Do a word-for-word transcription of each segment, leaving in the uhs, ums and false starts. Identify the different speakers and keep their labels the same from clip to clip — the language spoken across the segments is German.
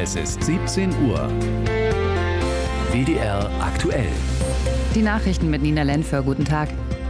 Speaker 1: Es ist siebzehn Uhr. W D R aktuell.
Speaker 2: Die Nachrichten mit Nina Lenfer. Guten Tag.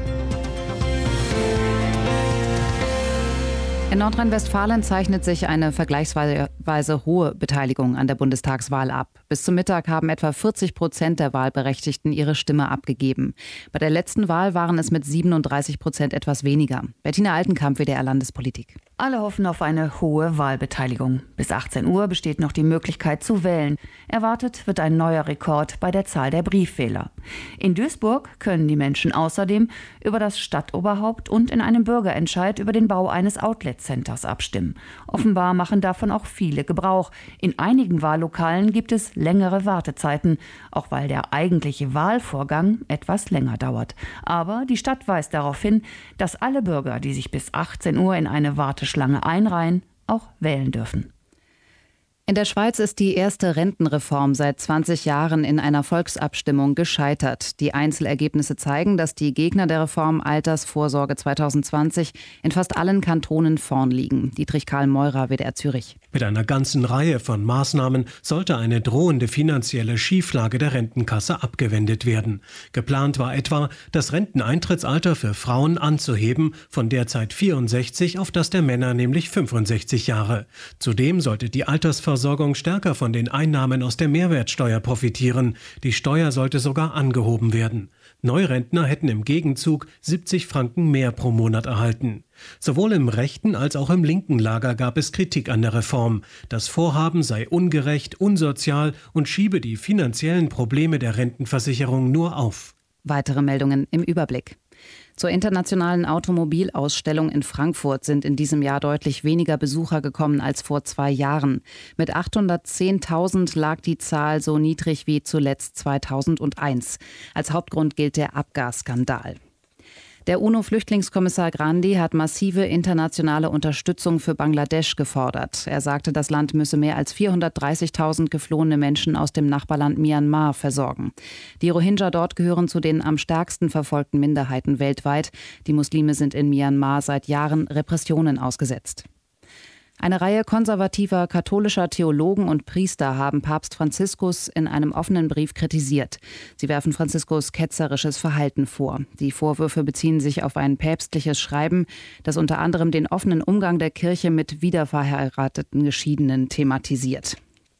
Speaker 2: In Nordrhein-Westfalen zeichnet sich eine vergleichsweise hohe Beteiligung an der Bundestagswahl ab. Bis zum Mittag haben etwa vierzig Prozent der Wahlberechtigten ihre Stimme abgegeben. Bei der letzten Wahl waren es mit siebenunddreißig Prozent etwas weniger. Bettina Altenkamp, W D R Landespolitik.
Speaker 3: Alle hoffen auf eine hohe Wahlbeteiligung. Bis achtzehn Uhr besteht noch die Möglichkeit zu wählen. Erwartet wird ein neuer Rekord bei der Zahl der Briefwähler. In Duisburg können die Menschen außerdem über das Stadtoberhaupt und in einem Bürgerentscheid über den Bau eines Outlet-Centers abstimmen. Offenbar machen davon auch viele Gebrauch. In einigen Wahllokalen gibt es längere Wartezeiten, auch weil der eigentliche Wahlvorgang etwas länger dauert. Aber die Stadt weist darauf hin, dass alle Bürger, die sich bis achtzehn Uhr in eine Warteschlange einreihen, auch wählen dürfen.
Speaker 2: In der Schweiz ist die erste Rentenreform seit zwanzig Jahren in einer Volksabstimmung gescheitert. Die Einzelergebnisse zeigen, dass die Gegner der Reform Altersvorsorge zwanzig zwanzig in fast allen Kantonen vorn liegen. Dietrich Karl Meurer, W D R Zürich.
Speaker 4: Mit einer ganzen Reihe von Maßnahmen sollte eine drohende finanzielle Schieflage der Rentenkasse abgewendet werden. Geplant war etwa, das Renteneintrittsalter für Frauen anzuheben, von derzeit vierundsechzig auf das der Männer, nämlich fünfundsechzig Jahre. Zudem sollte die Altersversorgung Versorgung stärker von den Einnahmen aus der Mehrwertsteuer profitieren. Die Steuer sollte sogar angehoben werden. Neurentner hätten im Gegenzug siebzig Franken mehr pro Monat erhalten. Sowohl im rechten als auch im linken Lager gab es Kritik an der Reform. Das Vorhaben sei ungerecht, unsozial und schiebe die finanziellen Probleme der Rentenversicherung nur auf.
Speaker 2: Weitere Meldungen im Überblick. Zur internationalen Automobilausstellung in Frankfurt sind in diesem Jahr deutlich weniger Besucher gekommen als vor zwei Jahren. Mit achthundertzehntausend lag die Zahl so niedrig wie zuletzt zweitausendeins. Als Hauptgrund gilt der Abgasskandal. Der UNO-Flüchtlingskommissar Grandi hat massive internationale Unterstützung für Bangladesch gefordert. Er sagte, das Land müsse mehr als vierhundertdreißigtausend geflohene Menschen aus dem Nachbarland Myanmar versorgen. Die Rohingya dort gehören zu den am stärksten verfolgten Minderheiten weltweit. Die Muslime sind in Myanmar seit Jahren Repressionen ausgesetzt. Eine Reihe konservativer katholischer Theologen und Priester haben Papst Franziskus in einem offenen Brief kritisiert. Sie werfen Franziskus ketzerisches Verhalten vor. Die Vorwürfe beziehen sich auf ein päpstliches Schreiben, das unter anderem den offenen Umgang der Kirche mit wiederverheirateten Geschiedenen thematisiert.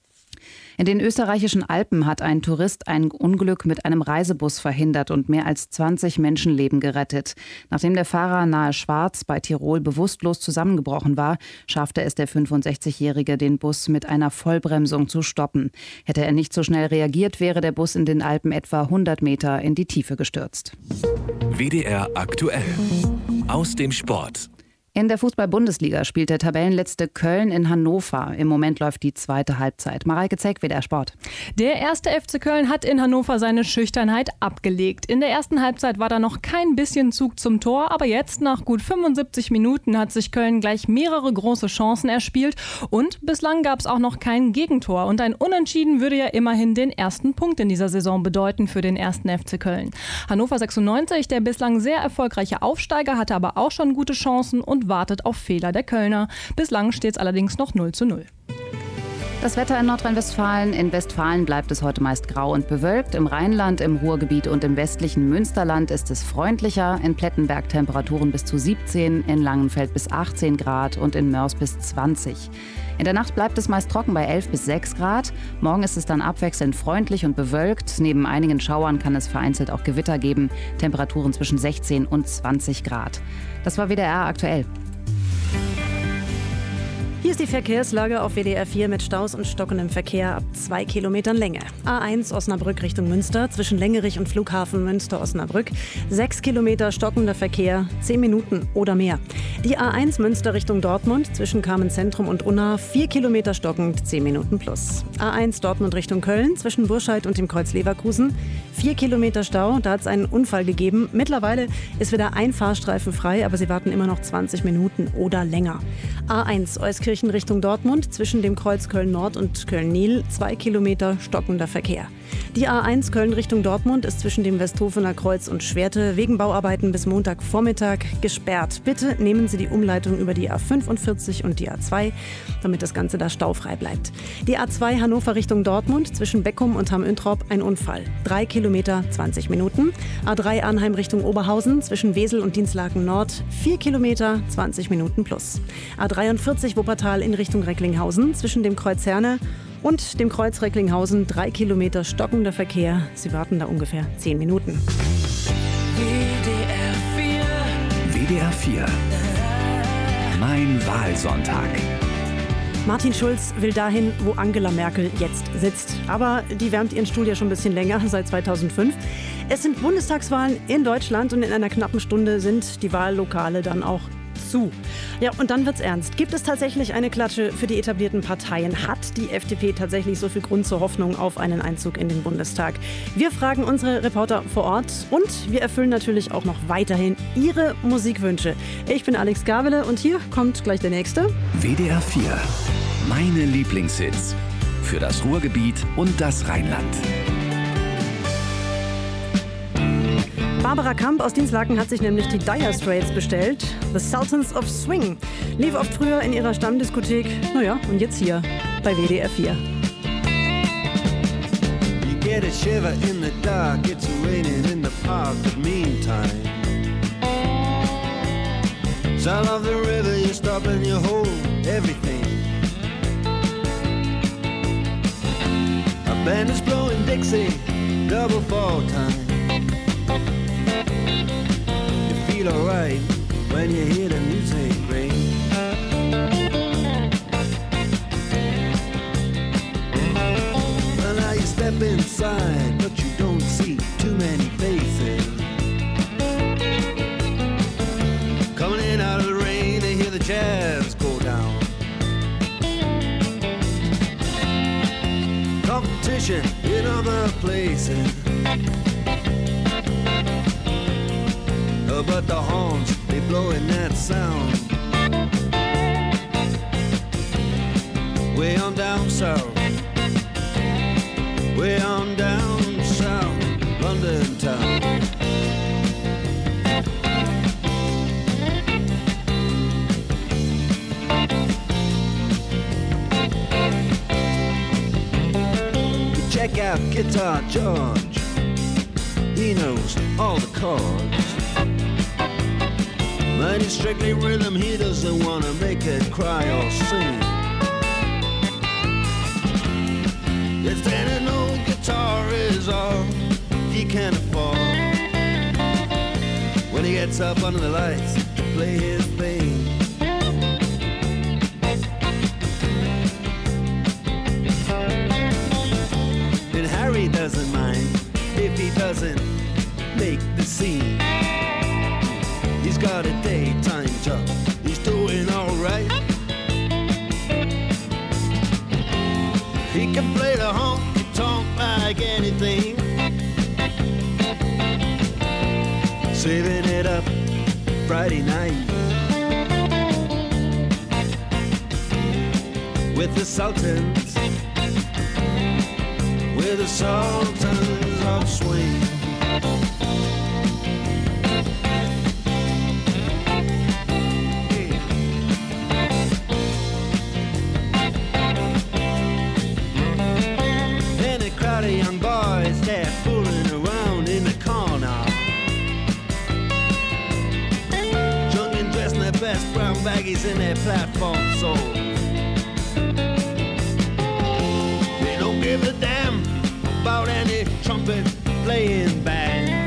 Speaker 2: In den österreichischen Alpen hat ein Tourist ein Unglück mit einem Reisebus verhindert und mehr als zwanzig Menschenleben gerettet. Nachdem der Fahrer nahe Schwarz bei Tirol bewusstlos zusammengebrochen war, schaffte es der fünfundsechzigjährige, den Bus mit einer Vollbremsung zu stoppen. Hätte er nicht so schnell reagiert, wäre der Bus in den Alpen etwa hundert Meter in die Tiefe gestürzt.
Speaker 1: W D R aktuell. Aus dem Sport.
Speaker 2: In der Fußball-Bundesliga spielt der Tabellenletzte Köln in Hannover. Im Moment läuft die zweite Halbzeit. Mareike Zeck, W D R Sport.
Speaker 5: Der erste F C Köln hat in Hannover seine Schüchternheit abgelegt. In der ersten Halbzeit war da noch kein bisschen Zug zum Tor, aber jetzt, nach gut fünfundsiebzig Minuten, hat sich Köln gleich mehrere große Chancen erspielt und bislang gab es auch noch kein Gegentor. Und ein Unentschieden würde ja immerhin den ersten Punkt in dieser Saison bedeuten für den ersten F C Köln. Hannover sechsundneunzig, der bislang sehr erfolgreiche Aufsteiger, hatte aber auch schon gute Chancen und wartet auf Fehler der Kölner. Bislang steht es allerdings noch null zu null.
Speaker 2: Das Wetter in Nordrhein-Westfalen. In Westfalen bleibt es heute meist grau und bewölkt. Im Rheinland, im Ruhrgebiet und im westlichen Münsterland ist es freundlicher. In Plettenberg Temperaturen bis zu siebzehn, in Langenfeld bis achtzehn Grad und in Mörs bis zwanzig. In der Nacht bleibt es meist trocken bei elf bis sechs Grad. Morgen ist es dann abwechselnd freundlich und bewölkt. Neben einigen Schauern kann es vereinzelt auch Gewitter geben. Temperaturen zwischen sechzehn und zwanzig Grad. Das war W D R aktuell.
Speaker 6: Hier ist die Verkehrslage auf W D R vier mit Staus und stockendem Verkehr ab zwei Kilometern Länge. A eins Osnabrück Richtung Münster zwischen Längerich und Flughafen Münster-Osnabrück. Sechs Kilometer stockender Verkehr, zehn Minuten oder mehr. Die A eins Münster Richtung Dortmund zwischen Carmen-Zentrum und Unna. Vier Kilometer stockend, zehn Minuten plus. A eins Dortmund Richtung Köln zwischen Burscheid und dem Kreuz Leverkusen. Vier Kilometer Stau, da hat es einen Unfall gegeben. Mittlerweile ist wieder ein Fahrstreifen frei, aber sie warten immer noch zwanzig Minuten oder länger. A eins Euskirchen Gelsenkirchen Richtung Dortmund zwischen dem Kreuz Köln-Nord und Köln-Nil zwei Kilometer stockender Verkehr. Die A eins Köln Richtung Dortmund ist zwischen dem Westhofener Kreuz und Schwerte wegen Bauarbeiten bis Montagvormittag gesperrt. Bitte nehmen Sie die Umleitung über die A fünfundvierzig und die A zwei, damit das Ganze da staufrei bleibt. Die A zwei Hannover Richtung Dortmund zwischen Beckum und Hamm-Üntrop ein Unfall. Drei Kilometer, zwanzig Minuten. A drei Arnheim Richtung Oberhausen zwischen Wesel und Dinslaken Nord vier Kilometer, zwanzig Minuten plus. A dreiundvierzig Wuppertal in Richtung Recklinghausen zwischen dem Kreuz Herne und dem Kreuz Recklinghausen drei Kilometer stockender Verkehr. Sie warten da ungefähr zehn Minuten.
Speaker 1: W D R vier. Mein Wahlsonntag.
Speaker 6: Martin Schulz will dahin, wo Angela Merkel jetzt sitzt. Aber die wärmt ihren Stuhl ja schon ein bisschen länger, seit zweitausendfünf. Es sind Bundestagswahlen in Deutschland und in einer knappen Stunde sind die Wahllokale dann auch zu. Ja, und dann wird's ernst. Gibt es tatsächlich eine Klatsche für die etablierten Parteien? Hat die F D P tatsächlich so viel Grund zur Hoffnung auf einen Einzug in den Bundestag? Wir fragen unsere Reporter vor Ort und wir erfüllen natürlich auch noch weiterhin ihre Musikwünsche. Ich bin Alex Gabele und hier kommt gleich der nächste.
Speaker 1: W D R vier. Meine Lieblingshits. Für das Ruhrgebiet und das Rheinland.
Speaker 6: Barbara Kamp aus Dinslaken hat sich nämlich die Dire Straits bestellt. The Sultans of Swing. Lief oft früher in ihrer Stammdiskothek. Naja, und jetzt hier bei W D R vier.
Speaker 7: You get a shiver in the dark, it's raining in the park, but meantime sound of the river, you stop and you hold everything. A band is blowing Dixie, double fall time. Alright, when you hear the music ring. Well, now you step inside, but you don't see too many faces. Coming in out of the rain, they hear the jazz go down. Competition in other places. But the horns, they blowing that sound. Way on down south, way on down south, London town. You check out Guitar George, he knows all the chords. But it's strictly rhythm, he doesn't want to make it cry or sing. Yes, then an old guitar is all he can afford when he gets up under the lights to play his thing. And Harry doesn't mind if he doesn't make the scene. He's got a daytime job, he's doing alright. He can play the honky-tonk like anything, saving it up Friday night with the Sultans, with the Sultans of Swing. Young boys, they're fooling around in the corner, drunk and dressed in their best brown baggies in their platform soles. They don't give a damn about any trumpet playing band.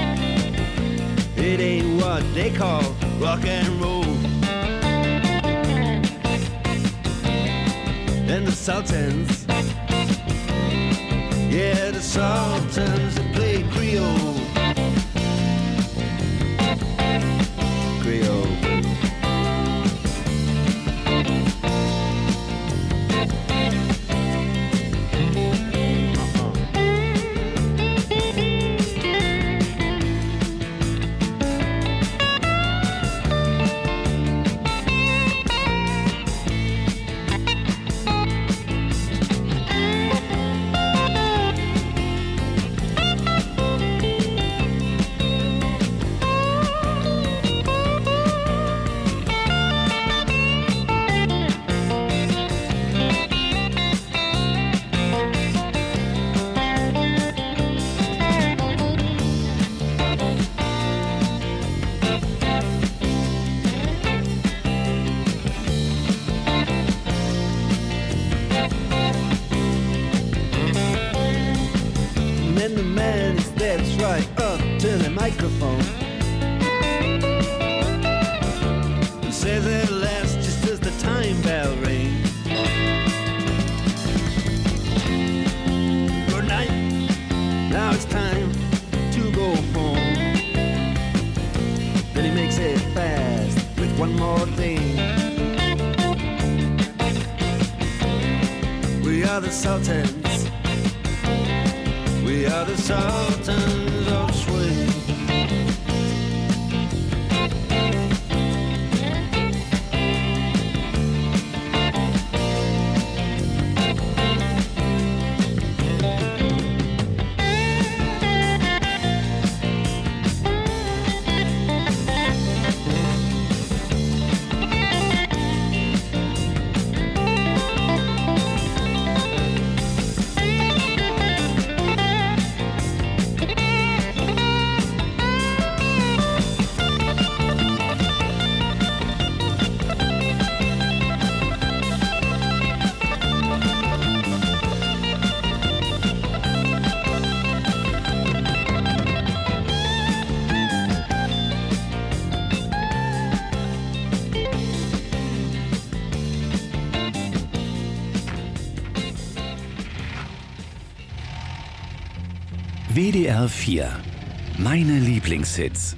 Speaker 7: It ain't what they call rock and roll. And the Sultans, yeah, the Sultans that play Creole. Creole. steps right up to the microphone and says at last, just as the time bell rings, good night, now it's time to go home. Then he makes it fast with one more thing. We are the Sultans, we are the Sultans of Swing.
Speaker 1: W D R vier. Meine Lieblingshits.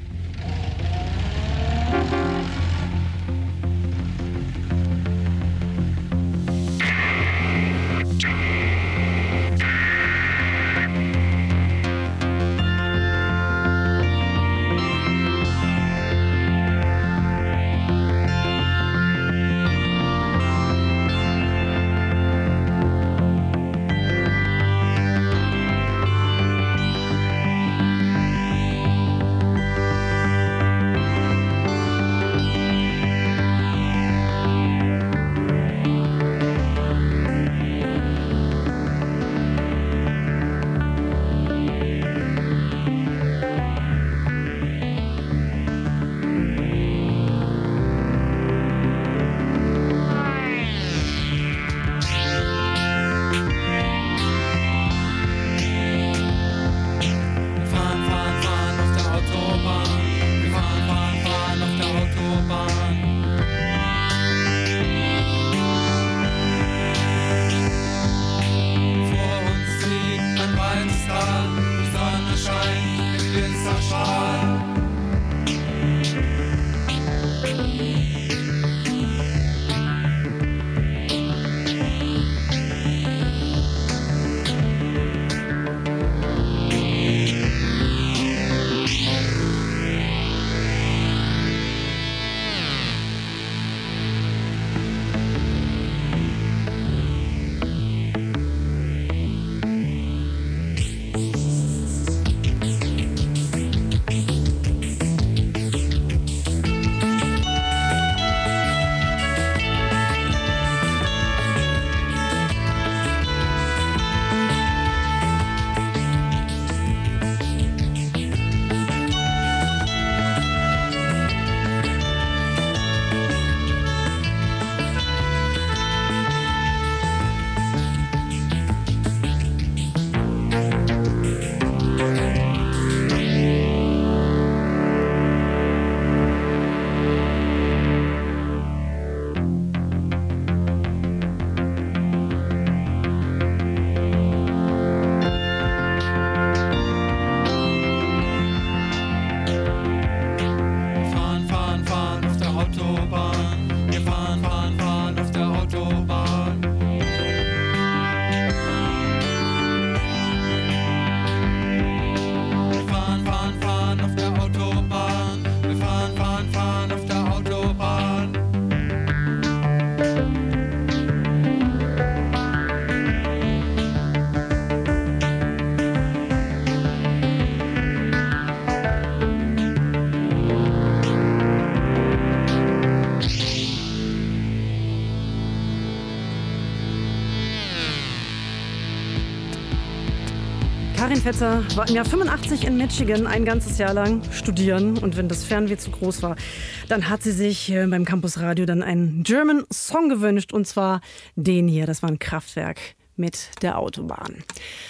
Speaker 6: Karin Fetzer war im Jahr fünfundachtzig in Michigan ein ganzes Jahr lang studieren. Und wenn das Fernweh zu groß war, dann hat sie sich beim Campus Radio dann einen German Song gewünscht. Und zwar den hier, das war ein Kraftwerk mit der Autobahn.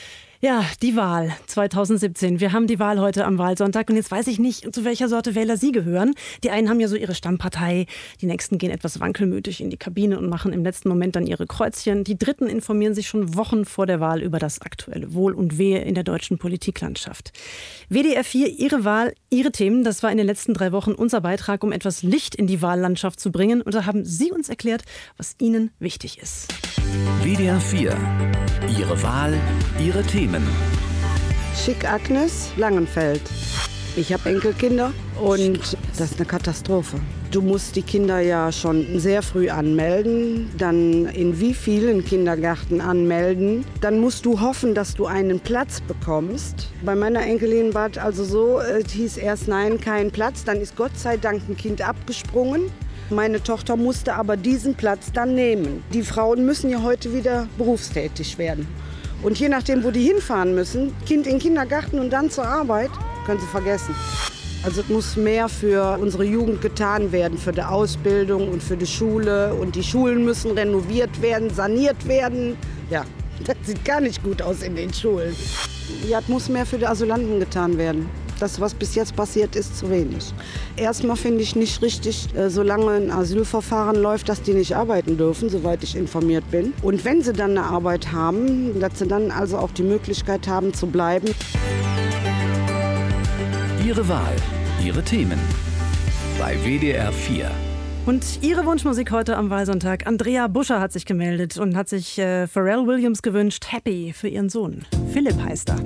Speaker 6: Ja, die Wahl zweitausendsiebzehn. Wir haben die Wahl heute am Wahlsonntag und jetzt weiß ich nicht, zu welcher Sorte Wähler Sie gehören. Die einen haben ja so ihre Stammpartei, die nächsten gehen etwas wankelmütig in die Kabine und machen im letzten Moment dann ihre Kreuzchen. Die dritten informieren sich schon Wochen vor der Wahl über das aktuelle Wohl und Wehe in der deutschen Politiklandschaft. W D R vier, Ihre Wahl, Ihre Themen, das war in den letzten drei Wochen unser Beitrag, um etwas Licht in die Wahllandschaft zu bringen. Und da haben Sie uns erklärt, was Ihnen wichtig ist.
Speaker 1: W D R vier. Ihre Wahl, Ihre Themen.
Speaker 8: Schick Agnes, Langenfeld. Ich habe Enkelkinder und das ist eine Katastrophe. Du musst die Kinder ja schon sehr früh anmelden, dann in wie vielen Kindergärten anmelden. Dann musst du hoffen, dass du einen Platz bekommst. Bei meiner Enkelin war es also so, es hieß erst nein, kein Platz. Dann ist Gott sei Dank ein Kind abgesprungen. Meine Tochter musste aber diesen Platz dann nehmen. Die Frauen müssen ja heute wieder berufstätig werden. Und je nachdem, wo die hinfahren müssen, Kind in den Kindergarten und dann zur Arbeit, können sie vergessen. Also es muss mehr für unsere Jugend getan werden, für die Ausbildung und für die Schule. Und die Schulen müssen renoviert werden, saniert werden. Ja, das sieht gar nicht gut aus in den Schulen. Ja, es muss mehr für die Asylanten getan werden. Das, was bis jetzt passiert, ist zu wenig. Erstmal finde ich nicht richtig, solange ein Asylverfahren läuft, dass die nicht arbeiten dürfen, soweit ich informiert bin. Und wenn sie dann eine Arbeit haben, dass sie dann also auch die Möglichkeit haben zu bleiben.
Speaker 1: Ihre Wahl, Ihre Themen. Bei W D R vier.
Speaker 6: Und Ihre Wunschmusik heute am Wahlsonntag. Andrea Buscher hat sich gemeldet und hat sich äh, Pharrell Williams gewünscht, Happy, für ihren Sohn. Philipp heißt er.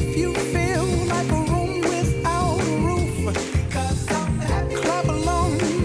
Speaker 9: Clap along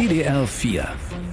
Speaker 1: W D R vier.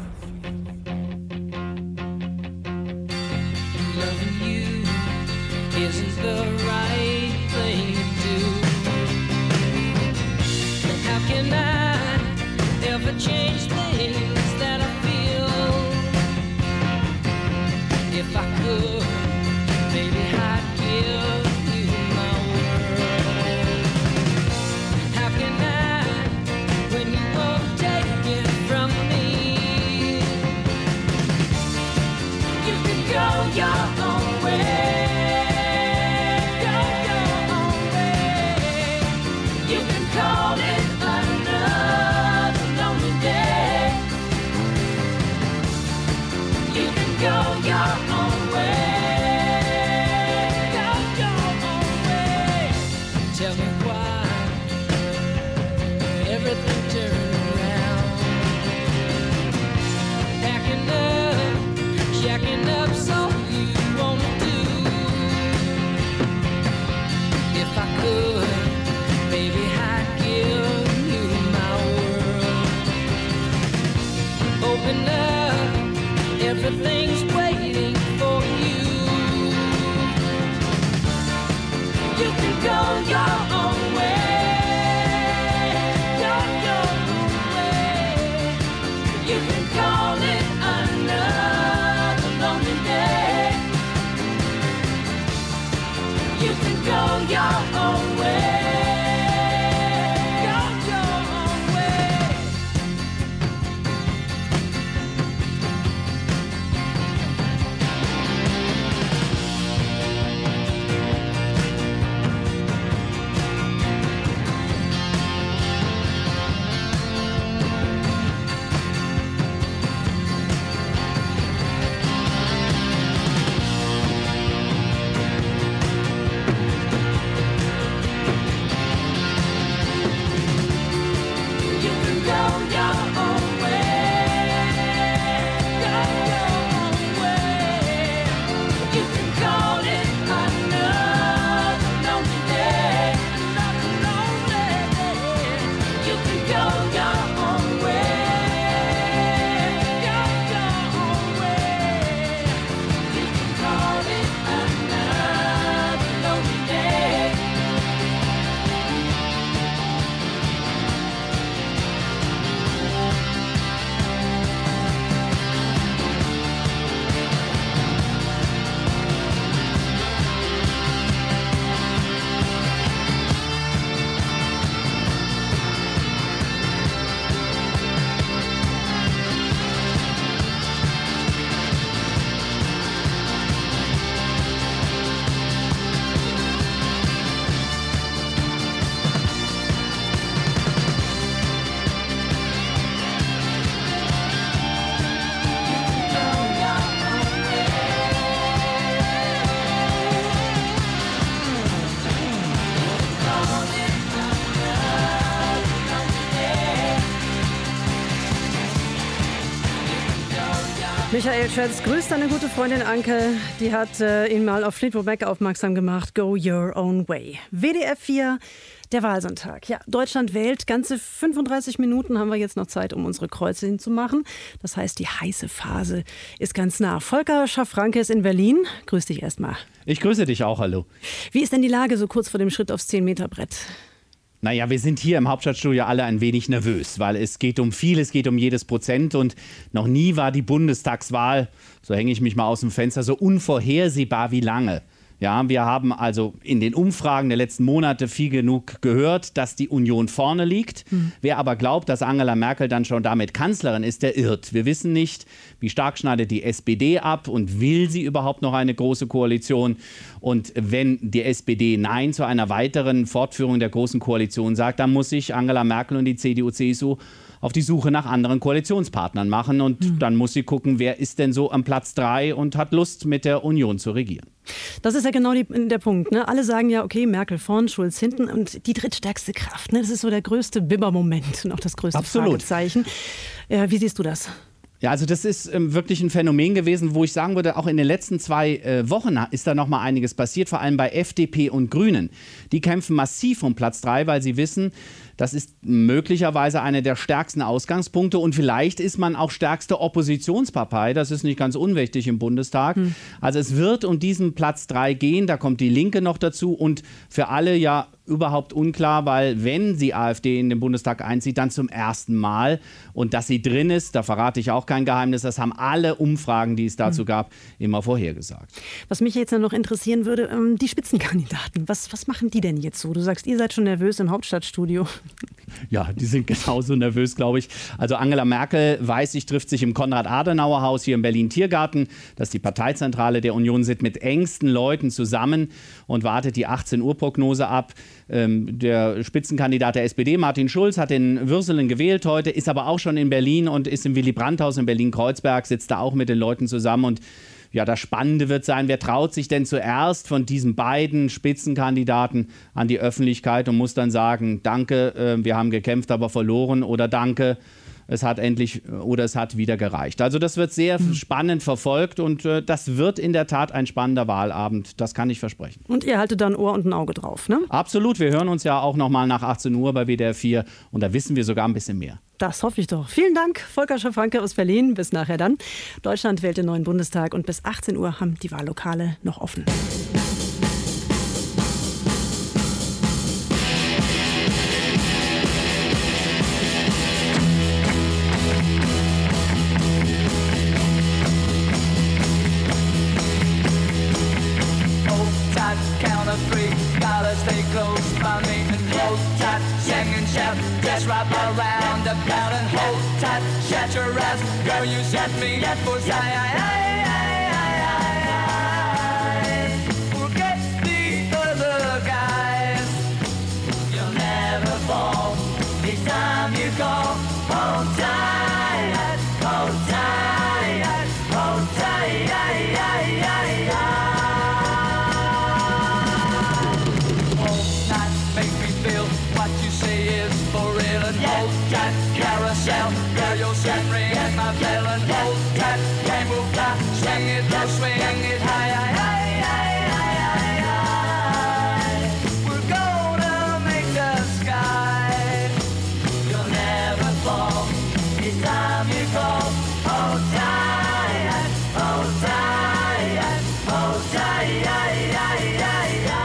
Speaker 6: Michael Schätz grüßt seine gute Freundin Anke. Die hat äh, ihn mal auf Fleetwood Mac aufmerksam gemacht. Go your own way. W D R vier, der Wahlsonntag. Ja, Deutschland wählt. Ganze fünfunddreißig Minuten haben wir jetzt noch Zeit, um unsere Kreuze hinzumachen. Das heißt, die heiße Phase ist ganz nah. Volker Schaff-Franke ist in Berlin. Grüß dich erstmal.
Speaker 9: Ich grüße dich auch, hallo.
Speaker 6: Wie ist denn die Lage so kurz vor dem Schritt aufs zehn Meter Brett?
Speaker 9: Naja, wir sind hier im Hauptstadtstudio alle ein wenig nervös, weil es geht um viel, es geht um jedes Prozent und noch nie war die Bundestagswahl, so hänge ich mich mal aus dem Fenster, so unvorhersehbar wie lange. Ja, wir haben also in den Umfragen der letzten Monate viel genug gehört, dass die Union vorne liegt. Mhm. Wer aber glaubt, dass Angela Merkel dann schon damit Kanzlerin ist, der irrt. Wir wissen nicht, wie stark schneidet die S P D ab und will sie überhaupt noch eine große Koalition. Und wenn die S P D Nein zu einer weiteren Fortführung der großen Koalition sagt, dann muss sich Angela Merkel und die C D U C S U auf die Suche nach anderen Koalitionspartnern machen. Und mhm. dann muss sie gucken, wer ist denn so am Platz drei und hat Lust, mit der Union zu regieren.
Speaker 6: Das ist ja genau die, der Punkt. Ne? Alle sagen ja, okay, Merkel vorn, Schulz hinten und die drittstärkste Kraft. Ne? Das ist so der größte Bibber-Moment und auch das größte
Speaker 9: Absolut.
Speaker 6: Fragezeichen. Äh, wie siehst du das?
Speaker 9: Ja, also das ist ähm, wirklich ein Phänomen gewesen, wo ich sagen würde, auch in den letzten zwei äh, Wochen ist da noch mal einiges passiert, vor allem bei F D P und Grünen. Die kämpfen massiv um Platz drei, weil sie wissen, das ist möglicherweise einer der stärksten Ausgangspunkte und vielleicht ist man auch stärkste Oppositionspartei. Das ist nicht ganz unwichtig im Bundestag. Hm. Also es wird um diesen Platz drei gehen, da kommt die Linke noch dazu und für alle ja überhaupt unklar, weil wenn die AfD in den Bundestag einzieht, dann zum ersten Mal und dass sie drin ist, da verrate ich auch kein Geheimnis, das haben alle Umfragen, die es dazu gab, immer vorhergesagt.
Speaker 6: Was mich jetzt noch interessieren würde, ähm, die Spitzenkandidaten, was, was machen die denn jetzt so? Du sagst, ihr seid schon nervös im Hauptstadtstudio.
Speaker 9: Ja, die sind genauso nervös, glaube ich. Also Angela Merkel, weiß ich, trifft sich im Konrad-Adenauer-Haus hier im Berlin-Tiergarten. Das ist die Parteizentrale der Union, sitzt mit engsten Leuten zusammen und wartet die achtzehn Uhr Prognose ab. Ähm, der Spitzenkandidat der S P D, Martin Schulz, hat in Würselen gewählt heute, ist aber auch schon in Berlin und ist im Willy-Brandt-Haus in Berlin-Kreuzberg, sitzt da auch mit den Leuten zusammen. Und ja, das Spannende wird sein, wer traut sich denn zuerst von diesen beiden Spitzenkandidaten an die Öffentlichkeit und muss dann sagen, danke, äh, wir haben gekämpft, aber verloren oder danke, es hat endlich oder es hat wieder gereicht. Also das wird sehr mhm. spannend verfolgt und äh, das wird in der Tat ein spannender Wahlabend, das kann ich versprechen.
Speaker 6: Und ihr haltet da ein Ohr und ein Auge drauf, ne?
Speaker 9: Absolut, wir hören uns ja auch nochmal nach achtzehn Uhr bei W D R vier und da wissen wir sogar ein bisschen mehr.
Speaker 6: Das hoffe ich doch. Vielen Dank, Volker Schafranke aus Berlin. Bis nachher dann. Deutschland wählt den neuen Bundestag und bis achtzehn Uhr haben die Wahllokale noch offen.
Speaker 10: Just wrap around the belt and hold tight. Shut your eyes, girl, you set me up for forget the other guys. You'll never fall. Each time you go, hold tight, hold tight, hold tight. Hold tight, make me feel what you say is for real and hold tight, carousel, girl, you'll set ring at my bell and hold tight, rainbow fly, swing it low, swing it high, high, high, high, high, high. We're gonna make the sky, you'll never fall, each time you go, hold tight, hold tight, hold tight, high, high, high, high.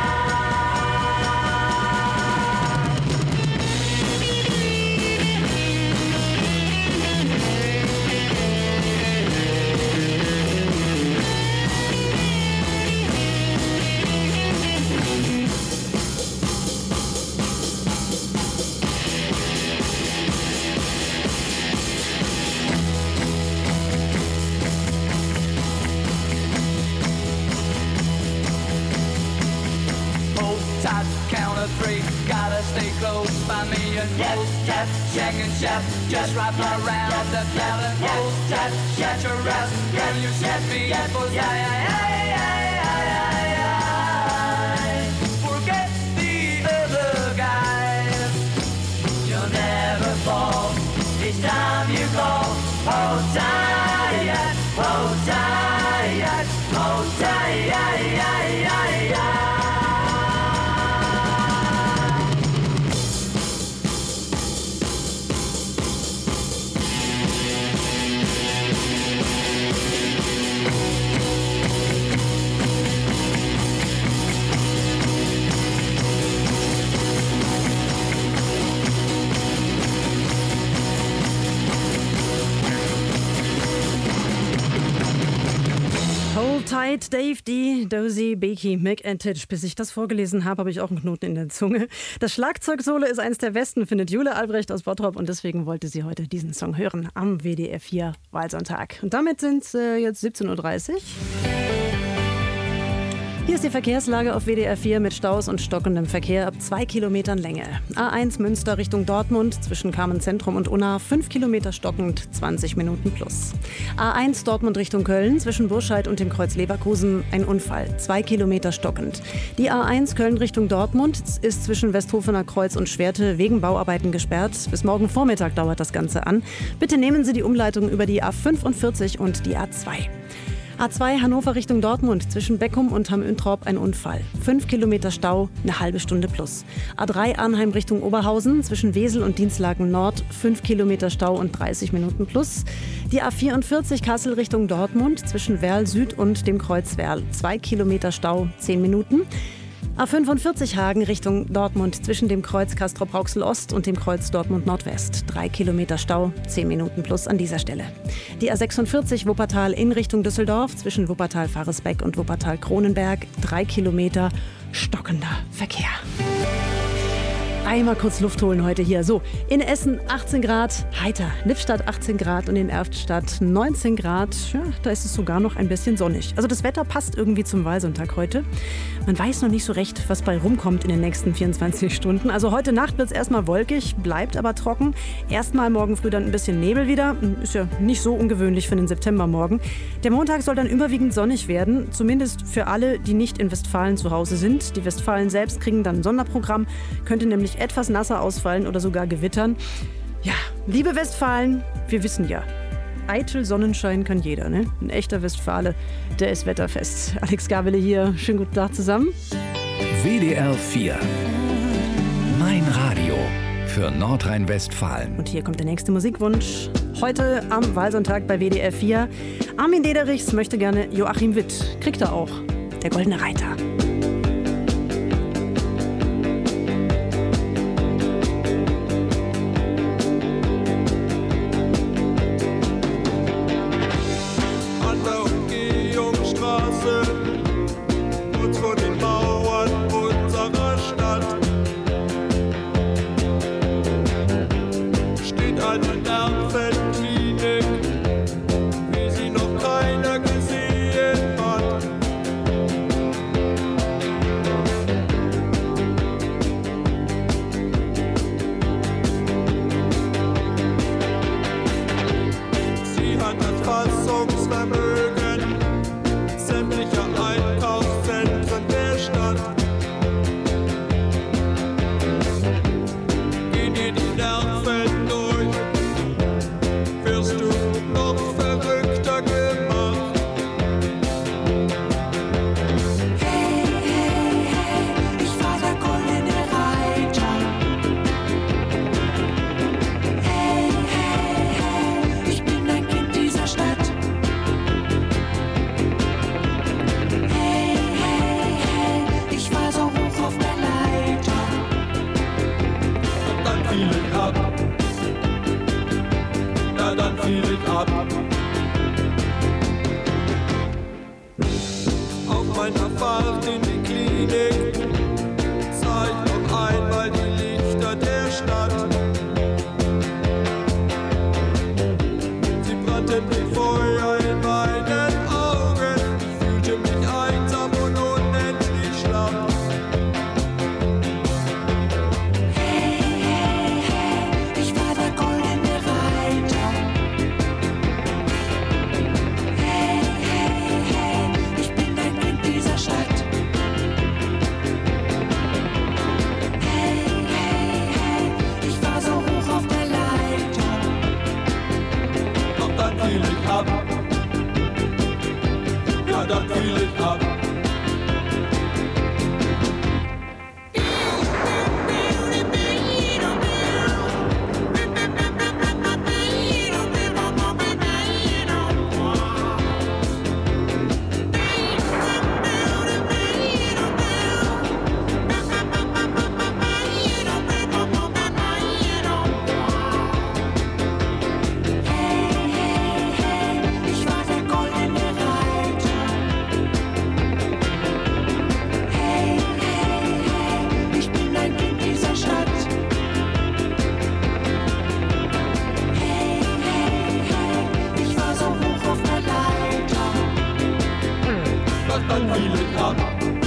Speaker 10: Count of three, gotta stay close by me and hold tight, check and shout, just wrap around the bell and hold tight, shut your eyes, girl, you set me up for forget the other guys, you'll never fall, each time you go, hold tight, hold tight, hold tight.
Speaker 6: Hold tight, Dave D, Dozy, Becky, Mick and Titch. Bis ich das vorgelesen habe, habe ich auch einen Knoten in der Zunge. Das Schlagzeugsolo ist eins der besten, findet Jule Albrecht aus Bottrop und deswegen wollte sie heute diesen Song hören am W D R vier Wahlsonntag. Und damit sind es äh, jetzt siebzehn Uhr dreißig. Hier ist die Verkehrslage auf W D R vier mit Staus und stockendem Verkehr ab zwei Kilometern Länge. A eins Münster Richtung Dortmund zwischen Carmen-Zentrum und Unna fünf Kilometer stockend, zwanzig Minuten plus. A eins Dortmund Richtung Köln zwischen Burscheid und dem Kreuz Leverkusen ein Unfall, zwei Kilometer stockend. Die A eins Köln Richtung Dortmund ist zwischen Westhofener Kreuz und Schwerte wegen Bauarbeiten gesperrt. Bis morgen Vormittag dauert das Ganze an. Bitte nehmen Sie die Umleitung über die A fünfundvierzig und die A zwei. A zwei Hannover Richtung Dortmund zwischen Beckum und Hamm-Üntrop ein Unfall. Fünf Kilometer Stau, eine halbe Stunde plus. A drei Arnheim Richtung Oberhausen zwischen Wesel und Dienstlaken Nord. Fünf Kilometer Stau und dreißig Minuten plus. Die A vierundvierzig Kassel Richtung Dortmund zwischen Werl Süd und dem Kreuz Werl. Zwei Kilometer Stau, zehn Minuten. A fünfundvierzig Hagen Richtung Dortmund zwischen dem Kreuz Castrop-Rauxel Ost und dem Kreuz Dortmund Nordwest. Drei Kilometer Stau, zehn Minuten plus an dieser Stelle. Die A sechsundvierzig Wuppertal in Richtung Düsseldorf zwischen Wuppertal-Faresbeck und Wuppertal-Kronenberg. Drei Kilometer stockender Verkehr. Einmal kurz Luft holen heute hier. So, in Essen achtzehn Grad, heiter. Lippstadt achtzehn Grad und in Erftstadt neunzehn Grad. Ja, da ist es sogar noch ein bisschen sonnig. Also das Wetter passt irgendwie zum Wahlsonntag heute. Man weiß noch nicht so recht, was bei rumkommt in den nächsten vierundzwanzig Stunden. Also heute Nacht wird es erstmal wolkig, bleibt aber trocken. Erstmal morgen früh dann ein bisschen Nebel wieder. Ist ja nicht so ungewöhnlich für den Septembermorgen. Der Montag soll dann überwiegend sonnig werden. Zumindest für alle, die nicht in Westfalen zu Hause sind. Die Westfalen selbst kriegen dann ein Sonderprogramm. Könnte nämlich etwas nasser ausfallen oder sogar gewittern. Ja, liebe Westfalen, wir wissen ja, eitel Sonnenschein kann jeder, ne? Ein echter Westfale, der ist wetterfest. Alex Gabele hier, schönen guten Tag zusammen.
Speaker 1: W D R vier. Mein Radio für Nordrhein-Westfalen.
Speaker 6: Und hier kommt der nächste Musikwunsch. Heute am Wahlsonntag bei W D R vier. Armin Dederichs möchte gerne Joachim Witt. Kriegt er auch. Der Goldene Reiter.
Speaker 10: dann fiel ich ab.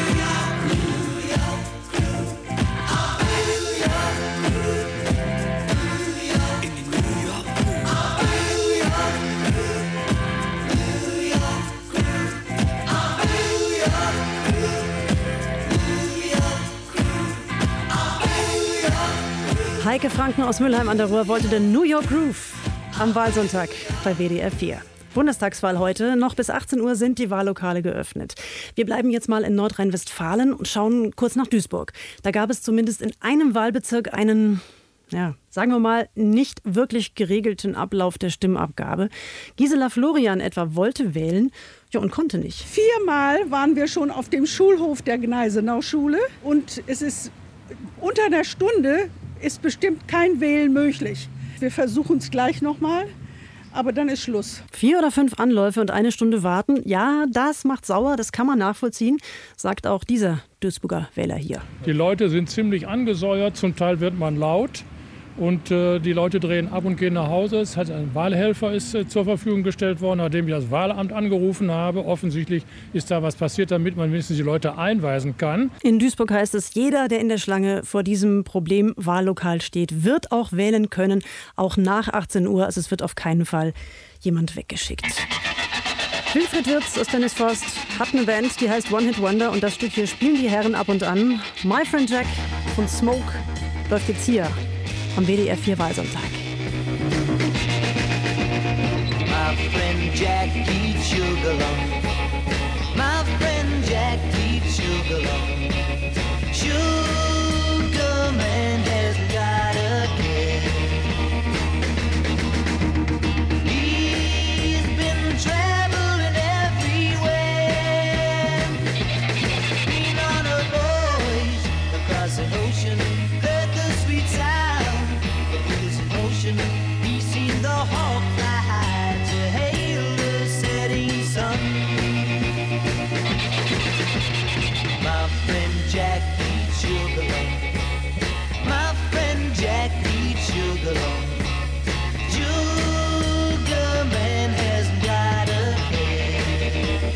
Speaker 6: Heike Franken aus Mülheim an der Ruhr wollte den New York Groove am Wahlsonntag bei W D R vier. Bundestagswahl heute. Noch bis achtzehn Uhr sind die Wahllokale geöffnet. Wir bleiben jetzt mal in Nordrhein-Westfalen und schauen kurz nach Duisburg. Da gab es zumindest in einem Wahlbezirk einen, ja, sagen wir mal, nicht wirklich geregelten Ablauf der Stimmabgabe. Gisela Florian etwa wollte wählen, ja, und konnte nicht.
Speaker 11: Viermal waren wir schon auf dem Schulhof der Gneisenau-Schule und es ist unter einer Stunde ist bestimmt kein Wählen möglich. Wir versuchen es gleich nochmal, aber dann ist Schluss.
Speaker 6: Vier oder fünf Anläufe und eine Stunde warten, ja, das macht sauer, das kann man nachvollziehen, sagt auch dieser Duisburger Wähler hier.
Speaker 12: Die Leute sind ziemlich angesäuert, zum Teil wird man laut. Und äh, die Leute drehen ab und gehen nach Hause. Es hat ein Wahlhelfer ist äh, zur Verfügung gestellt worden, nachdem ich das Wahlamt angerufen habe. Offensichtlich ist da was passiert, damit man wenigstens die Leute einweisen kann.
Speaker 6: In Duisburg heißt es, jeder, der in der Schlange vor diesem Problem Wahllokal steht, wird auch wählen können, auch nach achtzehn Uhr. Also es wird auf keinen Fall jemand weggeschickt. Wilfried Wirtz aus Dennis Forst hat eine Band, die heißt One Hit Wonder. Und das Stück hier spielen die Herren ab und an. My Friend Jack von Smoke läuft jetzt hier am W D R vier Wahlsonntag.
Speaker 13: My friend Jack eats sugar lump. My friend Jack eats sugar lump. Sugar man hasn't got a care. He's been traveling everywhere. Been on a voyage across an ocean, heard the sweet sound of wheels in motion. He's seen the hawk fly high to hail the setting sun. My friend Jack eats sugar lump. My friend Jack eats sugar lump. Sugar man hasn't got a care.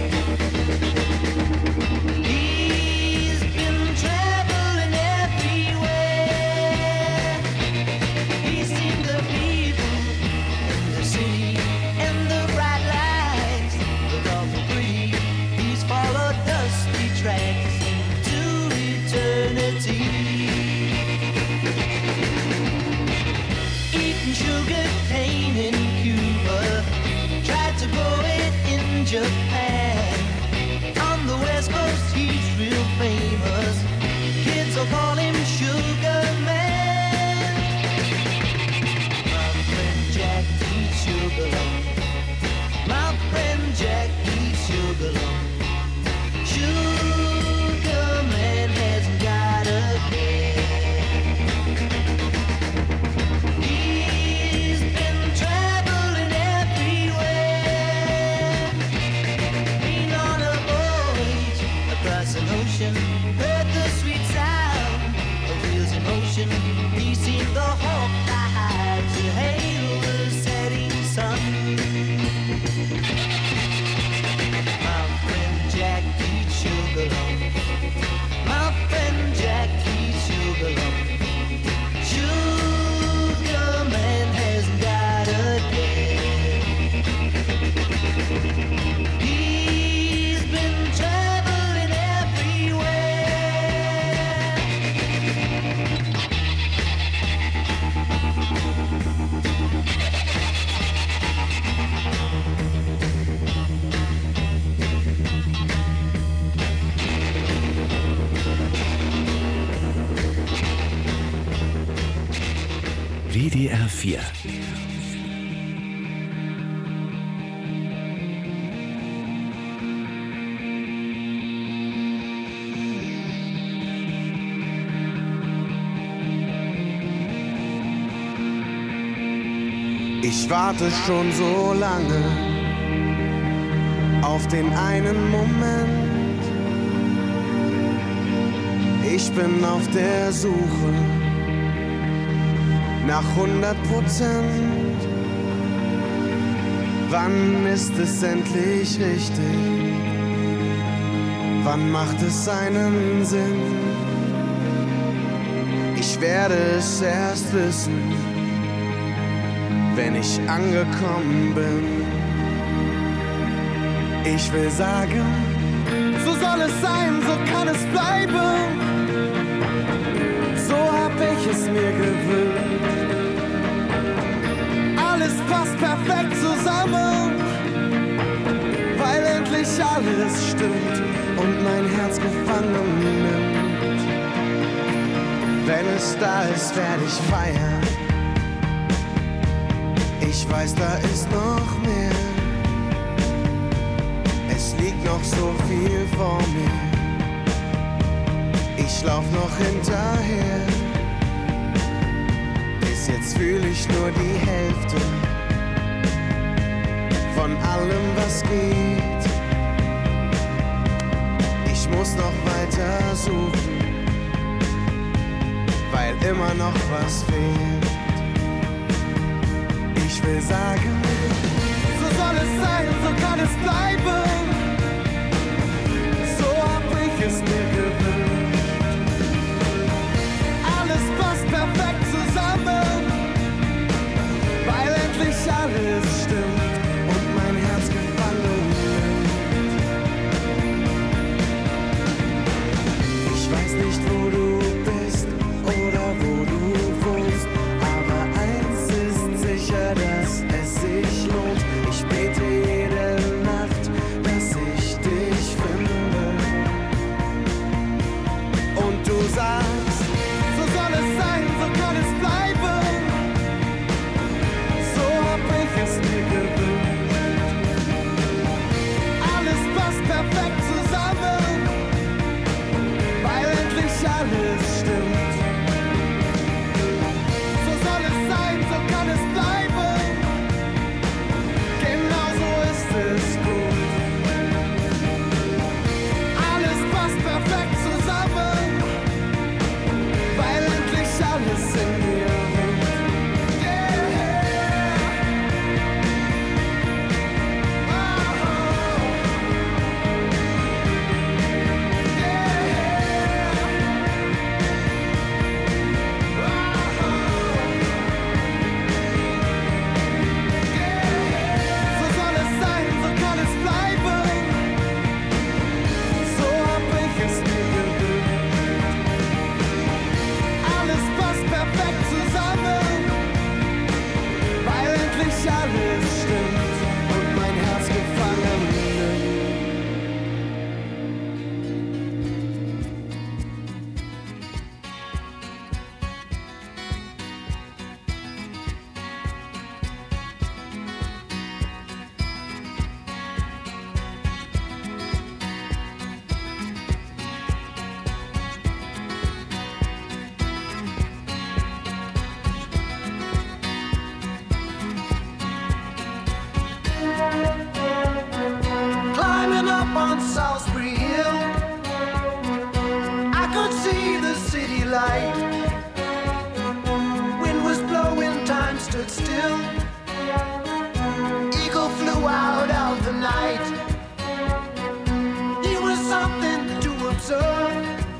Speaker 13: He's been traveling everywhere. He's seen the people in the city and the bright lights, the awful pretty. He's followed dusty tracks into eternity. Eating sugar cane in Cuba, tried to grow it in Japan. On the West Coast he's real famous. Kids will call him Sugar Man. My friend Jack eats sugar lump. My friend Jack eats sugar lump. Sugar man hasn't got a care. He's been traveling everywhere. Been on a voyage across an ocean, heard the sweet sound of wheels in motion. He's seen the hawk fly high to hail the setting sun. My friend Jack eats sugar lump. My friend Jack eats sugar lump. Sugar man hasn't got a care. He's been traveling everywhere.
Speaker 1: W D R vier.
Speaker 14: Ich warte schon so lange auf den einen Moment. Ich bin auf der Suche nach hundert Prozent. Wann ist es endlich richtig? Wann macht es einen Sinn? Ich werde es erst wissen, wenn ich angekommen bin. Ich will sagen, so soll es sein, so kann es bleiben. So hab ich es mir gewünscht. Alles passt perfekt zusammen, weil endlich alles stimmt und mein Herz gefangen nimmt. Wenn es da ist, werde ich feiern. Ich weiß, da ist noch mehr. Es liegt noch so viel vor mir. Ich lauf noch hinterher. Bis jetzt fühle ich nur die Hälfte von allem, was geht. Ich muss noch weiter suchen, weil immer noch was fehlt. Ich will sagen, so soll es sein, so kann es bleiben. So hab ich es mir gewünscht. Alles passt perfekt zusammen, weil endlich alles stimmt und mein Herz gefangen nimmt. Ich weiß nicht, wo du bist oder wo du wohnst, aber eins ist sicher, dass es sich lohnt. Ich bete up on Salisbury Hill, I could see the city light. Wind was blowing, time stood still. Eagle flew out of the night. He was something to observe.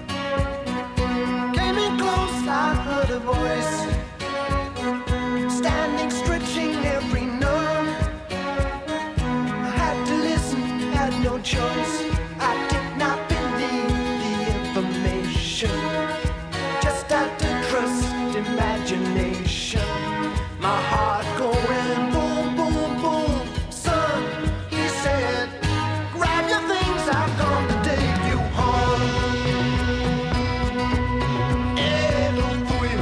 Speaker 14: Came in close, I heard a voice, standing, stretching every nerve. I had to listen, had no choice. I did not believe the information, just had to trust imagination. My heart going boom, boom, boom. Son, he said, grab your things, I've come to take you home. Hello, fui.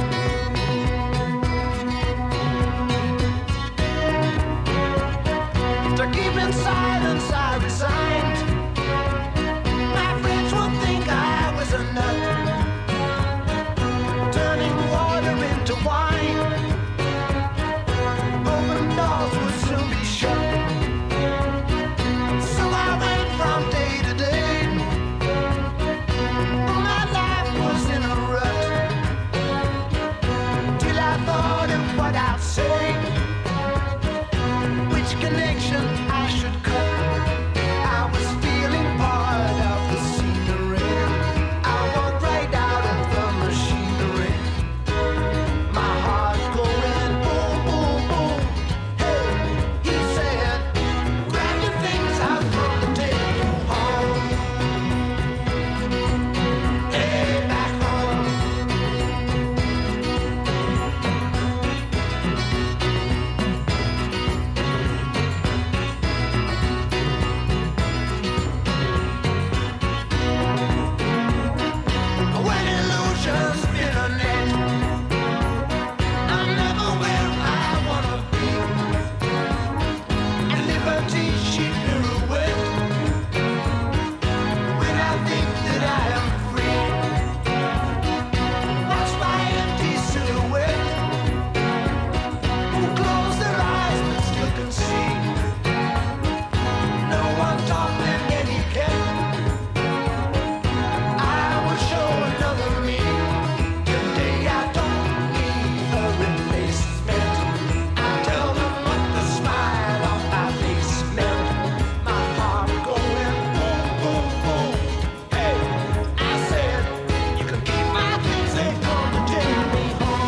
Speaker 14: To keep in silence, I resigned. My friends would think I was a nut, turning water into wine. Open doors would soon be shut. So I went from day to day. My life was in a rut, till I thought of what I'd say, which connection I should cut. I was feeling part of the scenery. I walked right out of the machinery. My heart going boom, boom, boom. Hey, he said, grab your things, I've come to take you home. Hey, back home. When illusions spin a net, I'm never where I wanna be. And liberty she pirouette, when I think that I am free. Watch my empty silhouette, who close their eyes but still can see. No one taught them etiquette. I will show another me. Today I don't need a replacement. I tell them what the smile on my face meant. My heart going boom, boom, boom. Hey, I said, you can keep my things, they come to take me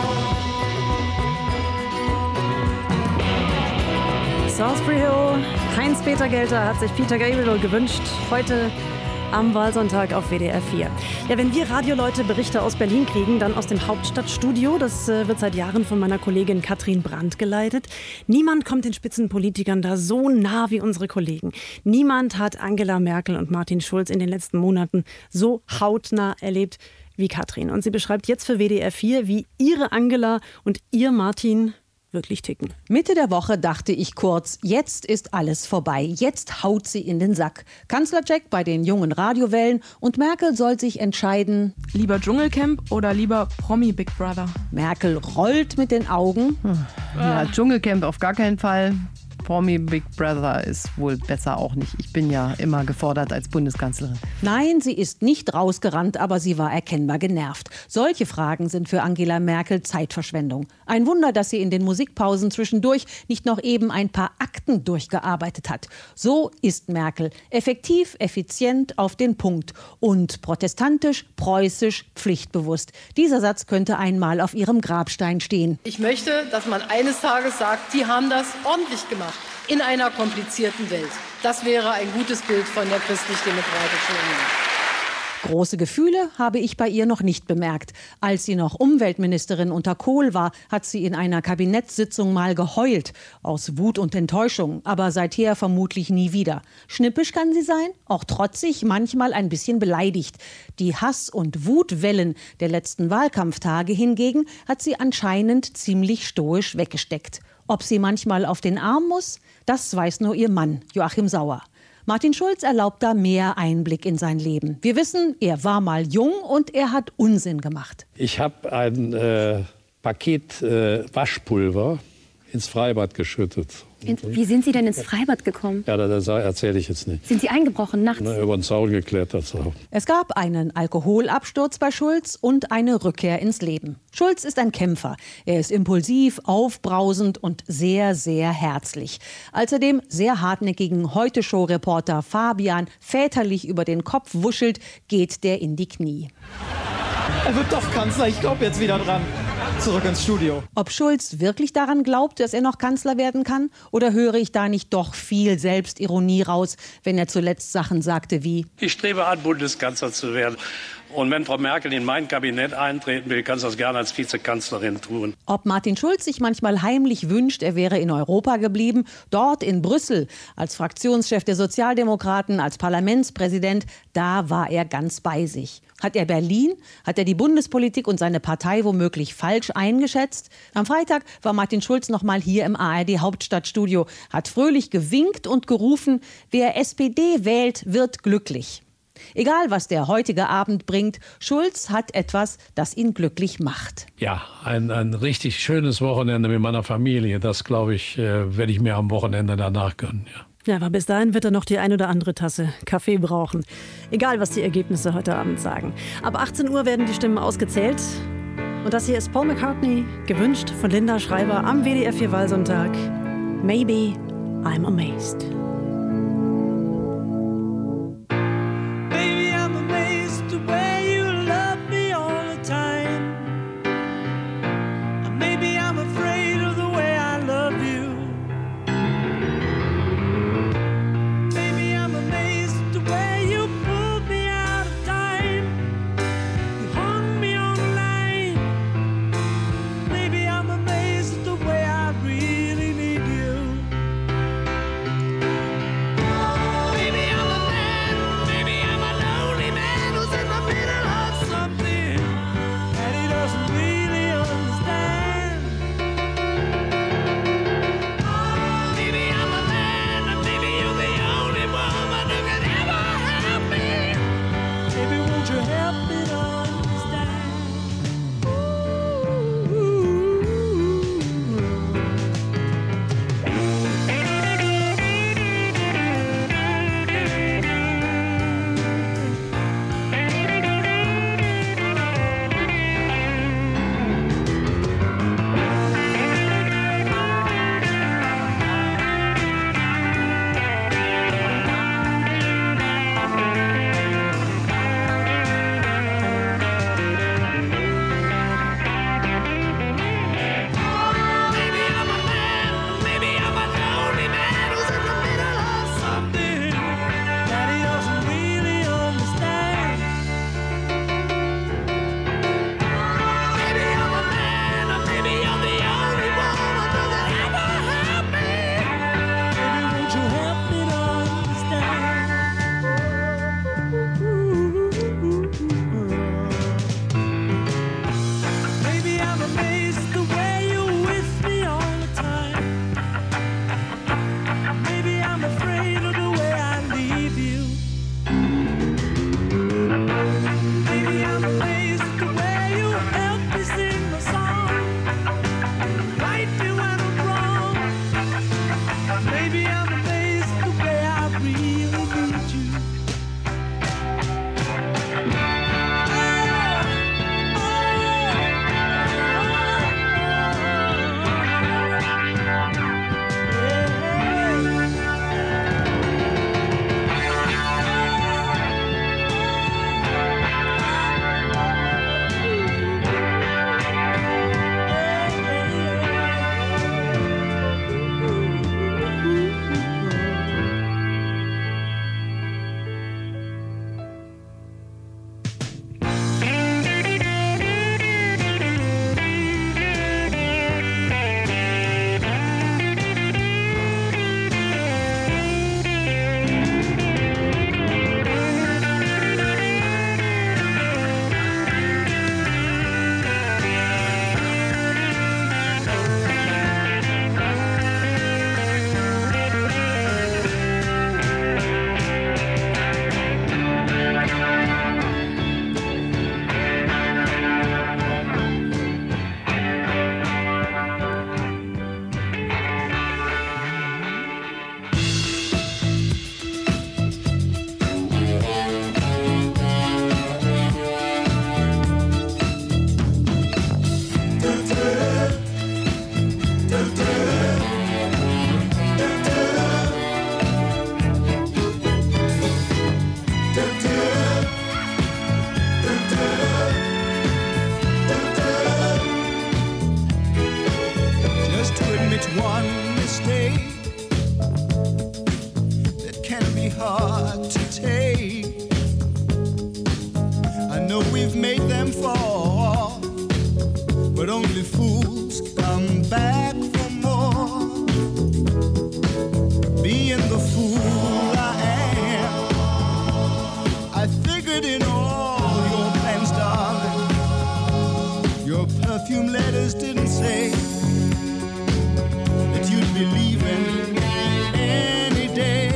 Speaker 14: home.
Speaker 6: Salisbury Hill, Heinz-Peter Gelter hat sich Peter Gabriel gewünscht, heute am Wahlsonntag auf W D R vier. Ja, wenn wir Radioleute Berichte aus Berlin kriegen, dann aus dem Hauptstadtstudio. Das äh, wird seit Jahren von meiner Kollegin Katrin Brandt geleitet. Niemand kommt den Spitzenpolitikern da so nah wie unsere Kollegen. Niemand hat Angela Merkel und Martin Schulz in den letzten Monaten so hautnah erlebt wie Katrin. Und sie beschreibt jetzt für W D R vier, wie ihre Angela und ihr Martin wirklich ticken.
Speaker 15: Mitte der Woche dachte ich kurz, jetzt ist alles vorbei. Jetzt haut sie in den Sack. Kanzlercheck bei den jungen Radiowellen und Merkel soll sich entscheiden.
Speaker 16: Lieber Dschungelcamp oder lieber Promi Big Brother?
Speaker 15: Merkel rollt mit den Augen.
Speaker 17: Ja, Dschungelcamp auf gar keinen Fall. Promi Big Brother ist wohl besser auch nicht. Ich bin ja immer gefordert als Bundeskanzlerin.
Speaker 15: Nein, sie ist nicht rausgerannt, aber sie war erkennbar genervt. Solche Fragen sind für Angela Merkel Zeitverschwendung. Ein Wunder, dass sie in den Musikpausen zwischendurch nicht noch eben ein paar Akten durchgearbeitet hat. So ist Merkel. Effektiv, effizient, auf den Punkt. Und protestantisch, preußisch, pflichtbewusst. Dieser Satz könnte einmal auf ihrem Grabstein stehen.
Speaker 18: Ich möchte, dass man eines Tages sagt, die haben das ordentlich gemacht. In einer komplizierten Welt. Das wäre ein gutes Bild von der christlich-demokratischen Union.
Speaker 15: Große Gefühle habe ich bei ihr noch nicht bemerkt. Als sie noch Umweltministerin unter Kohl war, hat sie in einer Kabinettssitzung mal geheult. Aus Wut und Enttäuschung, aber seither vermutlich nie wieder. Schnippisch kann sie sein, auch trotzig, manchmal ein bisschen beleidigt. Die Hass- und Wutwellen der letzten Wahlkampftage hingegen hat sie anscheinend ziemlich stoisch weggesteckt. Ob sie manchmal auf den Arm muss, das weiß nur ihr Mann, Joachim Sauer. Martin Schulz erlaubt da mehr Einblick in sein Leben. Wir wissen, er war mal jung und er hat Unsinn gemacht.
Speaker 19: Ich habe ein äh, Paket äh, Waschpulver ins Freibad geschüttet. In, wie sind Sie denn ins Freibad gekommen?
Speaker 20: Ja, das erzähle ich jetzt nicht.
Speaker 19: Sind Sie eingebrochen nachts?
Speaker 20: Na, über den Zaun geklettert. So.
Speaker 15: Es gab einen Alkoholabsturz bei Schulz und eine Rückkehr ins Leben. Schulz ist ein Kämpfer. Er ist impulsiv, aufbrausend und sehr, sehr herzlich. Als er dem sehr hartnäckigen Heute-Show-Reporter Fabian väterlich über den Kopf wuschelt, geht der in die Knie.
Speaker 21: Er wird doch Kanzler, ich glaube jetzt wieder dran. Zurück ins Studio.
Speaker 15: Ob Schulz wirklich daran glaubt, dass er noch Kanzler werden kann? Oder höre ich da nicht doch viel Selbstironie raus, wenn er zuletzt Sachen sagte wie:
Speaker 22: Ich strebe an, Bundeskanzler zu werden. Und wenn Frau Merkel in mein Kabinett eintreten will, kann sie das gerne als Vizekanzlerin tun.
Speaker 15: Ob Martin Schulz sich manchmal heimlich wünscht, er wäre in Europa geblieben, dort in Brüssel, als Fraktionschef der Sozialdemokraten, als Parlamentspräsident, da war er ganz bei sich. Hat er Berlin, hat er die Bundespolitik und seine Partei womöglich falsch eingeschätzt? Am Freitag war Martin Schulz noch mal hier im A R D-Hauptstadtstudio, hat fröhlich gewinkt und gerufen: Wer S P D wählt, wird glücklich. Egal, was der heutige Abend bringt, Schulz hat etwas, das ihn glücklich macht.
Speaker 23: Ja, ein, ein richtig schönes Wochenende mit meiner Familie. Das, glaube ich, äh, werde ich mir am Wochenende danach gönnen, ja.
Speaker 6: Ja, aber bis dahin wird er noch die ein oder andere Tasse Kaffee brauchen. Egal, was die Ergebnisse heute Abend sagen. Ab achtzehn Uhr werden die Stimmen ausgezählt. Und das hier ist Paul McCartney, gewünscht von Linda Schreiber am W D R vier Wahlsonntag. Maybe I'm amazed.
Speaker 13: Baby, I'm amazed the way you love me all the time. And maybe I'm afraid of the way I love you. Baby, I'm amazed the way you pulled me out of time. You hung me on the line. Maybe I'm amazed at the way I really need you.
Speaker 14: commit one mistake that can be hard to take. I know we've made them fall, but only fools come back for more. Being the fool I am, I figured in all your plans, darling, your perfume letters didn't say that you'd be leaving any day.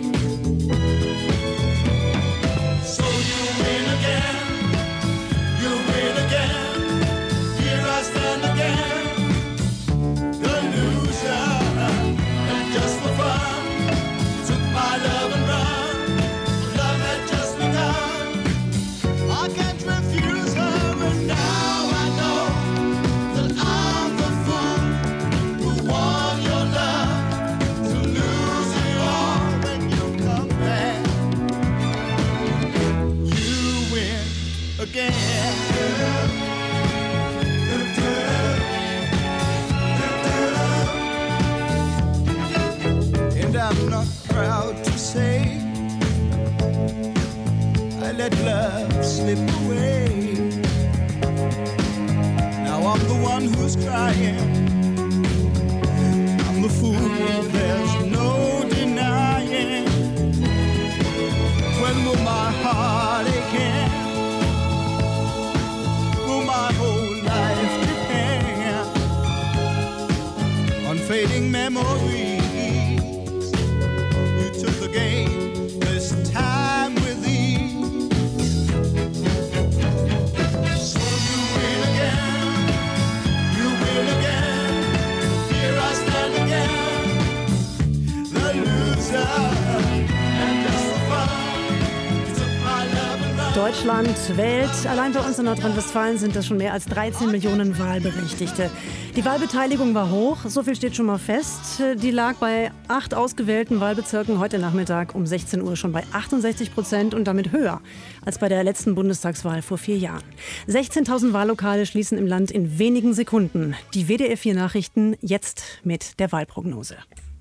Speaker 14: So you win again, you win again, here I stand again, the loser. And just for fun, you took my love and run, love had just begun. I can't refuse her, and now I know that I'm the fool who won your love, to lose it all when you come back. You win again. And I'm not proud to say I let love slip away. Now I'm the one who's crying, I'm the fool, there's no denying. When will my heart again? Will my whole life depend on fading memories? You took the game this time with ease. So you win again, you win again, here I stand again, the loser. And just for fun, you took my love and run.
Speaker 6: Deutschland, Welt. Allein bei uns in Nordrhein-Westfalen sind das schon mehr als dreizehn Millionen Wahlberechtigte. Die Wahlbeteiligung war hoch, so viel steht schon mal fest. Die lag bei acht ausgewählten Wahlbezirken heute Nachmittag um sechzehn Uhr schon bei achtundsechzig Prozent und damit höher als bei der letzten Bundestagswahl vor vier Jahren. sechzehntausend Wahllokale schließen im Land in wenigen Sekunden. Die W D R vier Nachrichten jetzt mit der Wahlprognose.